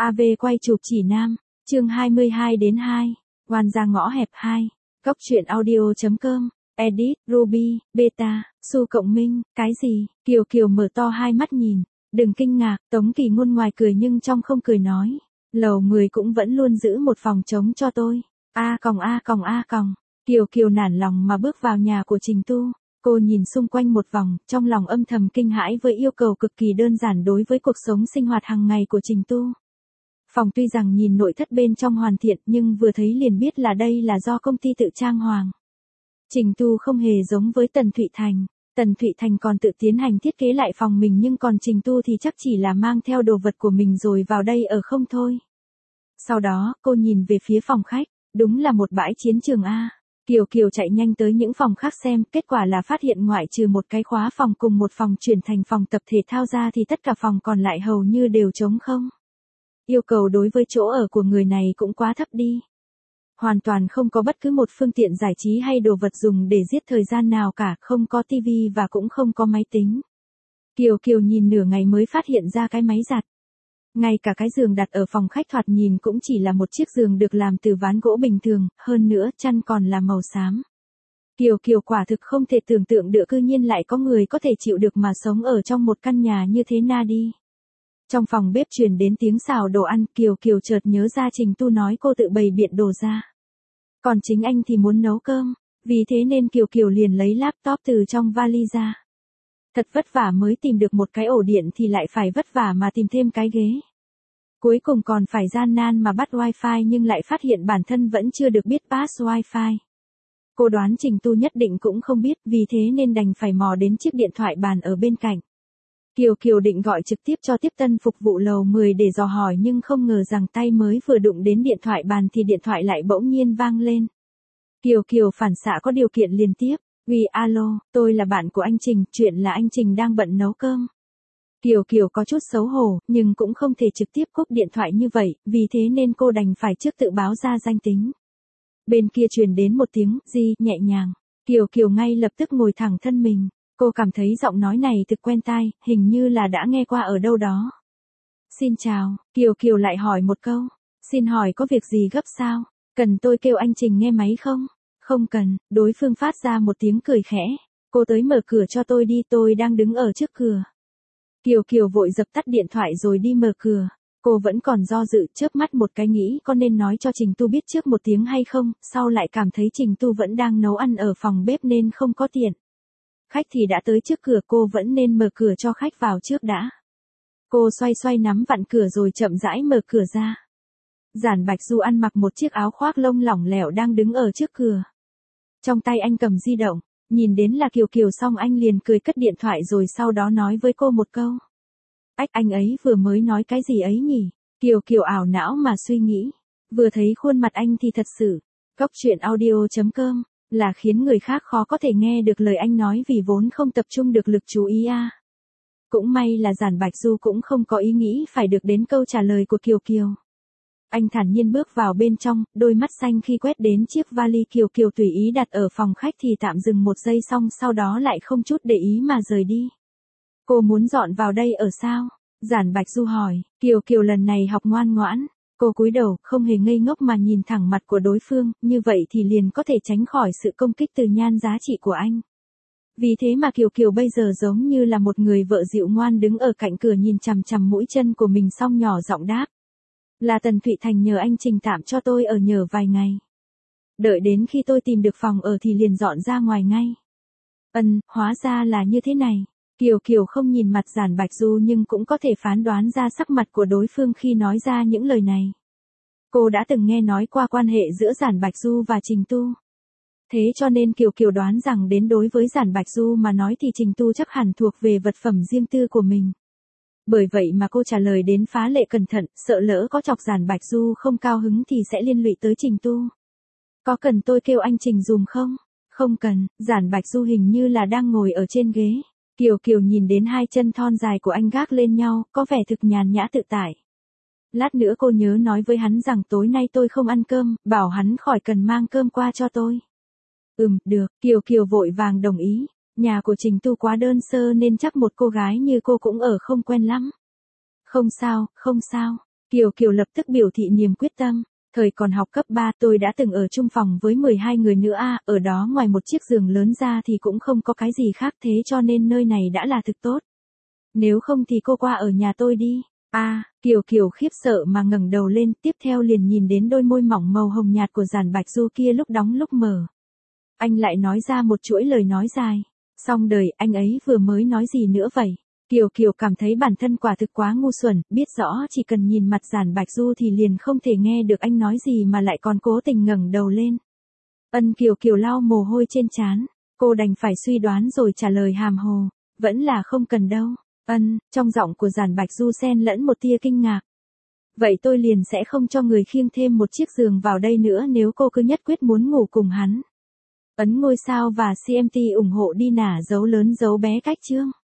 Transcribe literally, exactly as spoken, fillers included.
a vê quay chụp chỉ nam, chương hai mươi hai đến hai, oan ra ngõ hẹp hai, góc truyện audio.com, edit, Ruby, beta, Su Cộng Minh, cái gì, Kiều Kiều mở to hai mắt nhìn, đừng kinh ngạc, Tống Kỳ Ngôn ngoài cười nhưng trong không cười nói, lầu mười cũng vẫn luôn giữ một phòng trống cho tôi, a còng a còng a còng, Kiều Kiều nản lòng mà bước vào nhà của Trình Tu. Cô nhìn xung quanh một vòng, trong lòng âm thầm kinh hãi với yêu cầu cực kỳ đơn giản đối với cuộc sống sinh hoạt hàng ngày của Trình Tu. Phòng tuy rằng nhìn nội thất bên trong hoàn thiện nhưng vừa thấy liền biết là đây là do công ty tự trang hoàng. Trình Tu không hề giống với Tần Thụy Thành. Tần Thụy Thành còn tự tiến hành thiết kế lại phòng mình nhưng còn Trình Tu thì chắc chỉ là mang theo đồ vật của mình rồi vào đây ở không thôi. Sau đó, cô nhìn về phía phòng khách, đúng là một bãi chiến trường A. Kiều Kiều chạy nhanh tới những phòng khác xem, kết quả là phát hiện ngoại trừ một cái khóa phòng cùng một phòng chuyển thành phòng tập thể thao ra thì tất cả phòng còn lại hầu như đều trống không. Yêu cầu đối với chỗ ở của người này cũng quá thấp đi. Hoàn toàn không có bất cứ một phương tiện giải trí hay đồ vật dùng để giết thời gian nào cả, không có tivi và cũng không có máy tính. Kiều Kiều nhìn nửa ngày mới phát hiện ra cái máy giặt. Ngay cả cái giường đặt ở phòng khách thoạt nhìn cũng chỉ là một chiếc giường được làm từ ván gỗ bình thường, hơn nữa chăn còn là màu xám. Kiều Kiều quả thực không thể tưởng tượng được cư nhiên lại có người có thể chịu được mà sống ở trong một căn nhà như thế na đi. Trong phòng bếp truyền đến tiếng xào đồ ăn, Kiều Kiều chợt nhớ ra Trình Tu nói cô tự bày biện đồ ra. Còn chính anh thì muốn nấu cơm, vì thế nên Kiều Kiều liền lấy laptop từ trong vali ra. Thật vất vả mới tìm được một cái ổ điện thì lại phải vất vả mà tìm thêm cái ghế. Cuối cùng còn phải gian nan mà bắt wifi nhưng lại phát hiện bản thân vẫn chưa được biết pass wifi. Cô đoán Trình Tu nhất định cũng không biết, vì thế nên đành phải mò đến chiếc điện thoại bàn ở bên cạnh. Kiều Kiều định gọi trực tiếp cho tiếp tân phục vụ lầu mười để dò hỏi nhưng không ngờ rằng tay mới vừa đụng đến điện thoại bàn thì điện thoại lại bỗng nhiên vang lên. Kiều Kiều phản xạ có điều kiện liền tiếp. Uy alo, tôi là bạn của anh Trình, chuyện là anh Trình đang bận nấu cơm. Kiều Kiều có chút xấu hổ, nhưng cũng không thể trực tiếp cúp điện thoại như vậy, vì thế nên cô đành phải trước tự báo ra danh tính. Bên kia truyền đến một tiếng, di, nhẹ nhàng. Kiều Kiều ngay lập tức ngồi thẳng thân mình, cô cảm thấy giọng nói này thực quen tai, hình như là đã nghe qua ở đâu đó. Xin chào, Kiều Kiều lại hỏi một câu, xin hỏi có việc gì gấp sao, cần tôi kêu anh Trình nghe máy không? Không cần, đối phương phát ra một tiếng cười khẽ. Cô tới mở cửa cho tôi đi, tôi đang đứng ở trước cửa. Kiều Kiều vội dập tắt điện thoại rồi đi mở cửa. Cô vẫn còn do dự, chớp mắt một cái nghĩ có nên nói cho Trình Tu biết trước một tiếng hay không, sau lại cảm thấy Trình Tu vẫn đang nấu ăn ở phòng bếp nên không có tiện. Khách thì đã tới trước cửa, cô vẫn nên mở cửa cho khách vào trước đã. Cô xoay xoay nắm vặn cửa rồi chậm rãi mở cửa ra. Giản Bạch Du ăn mặc một chiếc áo khoác lông lỏng lẻo đang đứng ở trước cửa. Trong tay anh cầm di động, nhìn đến là Kiều Kiều xong anh liền cười cất điện thoại rồi sau đó nói với cô một câu. Ách, anh ấy vừa mới nói cái gì ấy nhỉ? Kiều Kiều ảo não mà suy nghĩ. Vừa thấy khuôn mặt anh thì thật sự, góc truyện audio.com, là khiến người khác khó có thể nghe được lời anh nói vì vốn không tập trung được lực chú ý à. Cũng may là Giản Bạch Du cũng không có ý nghĩ phải được đến câu trả lời của Kiều Kiều. Anh thản nhiên bước vào bên trong, đôi mắt xanh khi quét đến chiếc vali Kiều Kiều tùy ý đặt ở phòng khách thì tạm dừng một giây xong sau đó lại không chút để ý mà rời đi. Cô muốn dọn vào đây ở sao? Giản Bạch Du hỏi. Kiều Kiều lần này học ngoan ngoãn. Cô cúi đầu, không hề ngây ngốc mà nhìn thẳng mặt của đối phương, như vậy thì liền có thể tránh khỏi sự công kích từ nhan giá trị của anh. Vì thế mà Kiều Kiều bây giờ giống như là một người vợ dịu ngoan đứng ở cạnh cửa nhìn chằm chằm mũi chân của mình xong nhỏ giọng đáp. Là Tần Thụy Thành nhờ anh Trình tạm cho tôi ở nhờ vài ngày. Đợi đến khi tôi tìm được phòng ở thì liền dọn ra ngoài ngay. Ừm, hóa ra là như thế này. Kiều Kiều không nhìn mặt Giản Bạch Du nhưng cũng có thể phán đoán ra sắc mặt của đối phương khi nói ra những lời này. Cô đã từng nghe nói qua quan hệ giữa Giản Bạch Du và Trình Tu. Thế cho nên Kiều Kiều đoán rằng đến đối với Giản Bạch Du mà nói thì Trình Tu chắc hẳn thuộc về vật phẩm riêng tư của mình. Bởi vậy mà cô trả lời đến phá lệ cẩn thận, sợ lỡ có chọc Giản Bạch Du không cao hứng thì sẽ liên lụy tới Trình Tu. Có cần tôi kêu anh Trình dùm không? Không cần, Giản Bạch Du hình như là đang ngồi ở trên ghế. Kiều Kiều nhìn đến hai chân thon dài của anh gác lên nhau, có vẻ thực nhàn nhã tự tại. Lát nữa cô nhớ nói với hắn rằng tối nay tôi không ăn cơm, bảo hắn khỏi cần mang cơm qua cho tôi. Ừm, được, Kiều Kiều vội vàng đồng ý. Nhà của Trình Tu quá đơn sơ nên chắc một cô gái như cô cũng ở không quen lắm. Không sao, không sao. Kiều Kiều lập tức biểu thị niềm quyết tâm. Thời còn học cấp ba tôi đã từng ở chung phòng với mười hai người nữa a, ở đó ngoài một chiếc giường lớn ra thì cũng không có cái gì khác thế cho nên nơi này đã là thực tốt. Nếu không thì cô qua ở nhà tôi đi. A, à, Kiều Kiều khiếp sợ mà ngẩng đầu lên, tiếp theo liền nhìn đến đôi môi mỏng màu hồng nhạt của Giản Bạch Du kia lúc đóng lúc mở. Anh lại nói ra một chuỗi lời nói dài. Xong đời, anh ấy vừa mới nói gì nữa vậy? Kiều Kiều cảm thấy bản thân quả thực quá ngu xuẩn, biết rõ chỉ cần nhìn mặt Giản Bạch Du thì liền không thể nghe được anh nói gì mà lại còn cố tình ngẩng đầu lên. Ân Kiều Kiều lau mồ hôi trên trán, cô đành phải suy đoán rồi trả lời hàm hồ, vẫn là không cần đâu. Ân, trong giọng của Giản Bạch Du xen lẫn một tia kinh ngạc. Vậy tôi liền sẽ không cho người khiêng thêm một chiếc giường vào đây nữa nếu cô cứ nhất quyết muốn ngủ cùng hắn. Ấn ngôi sao và xê em tê ủng hộ đi nả dấu lớn dấu bé cách chương.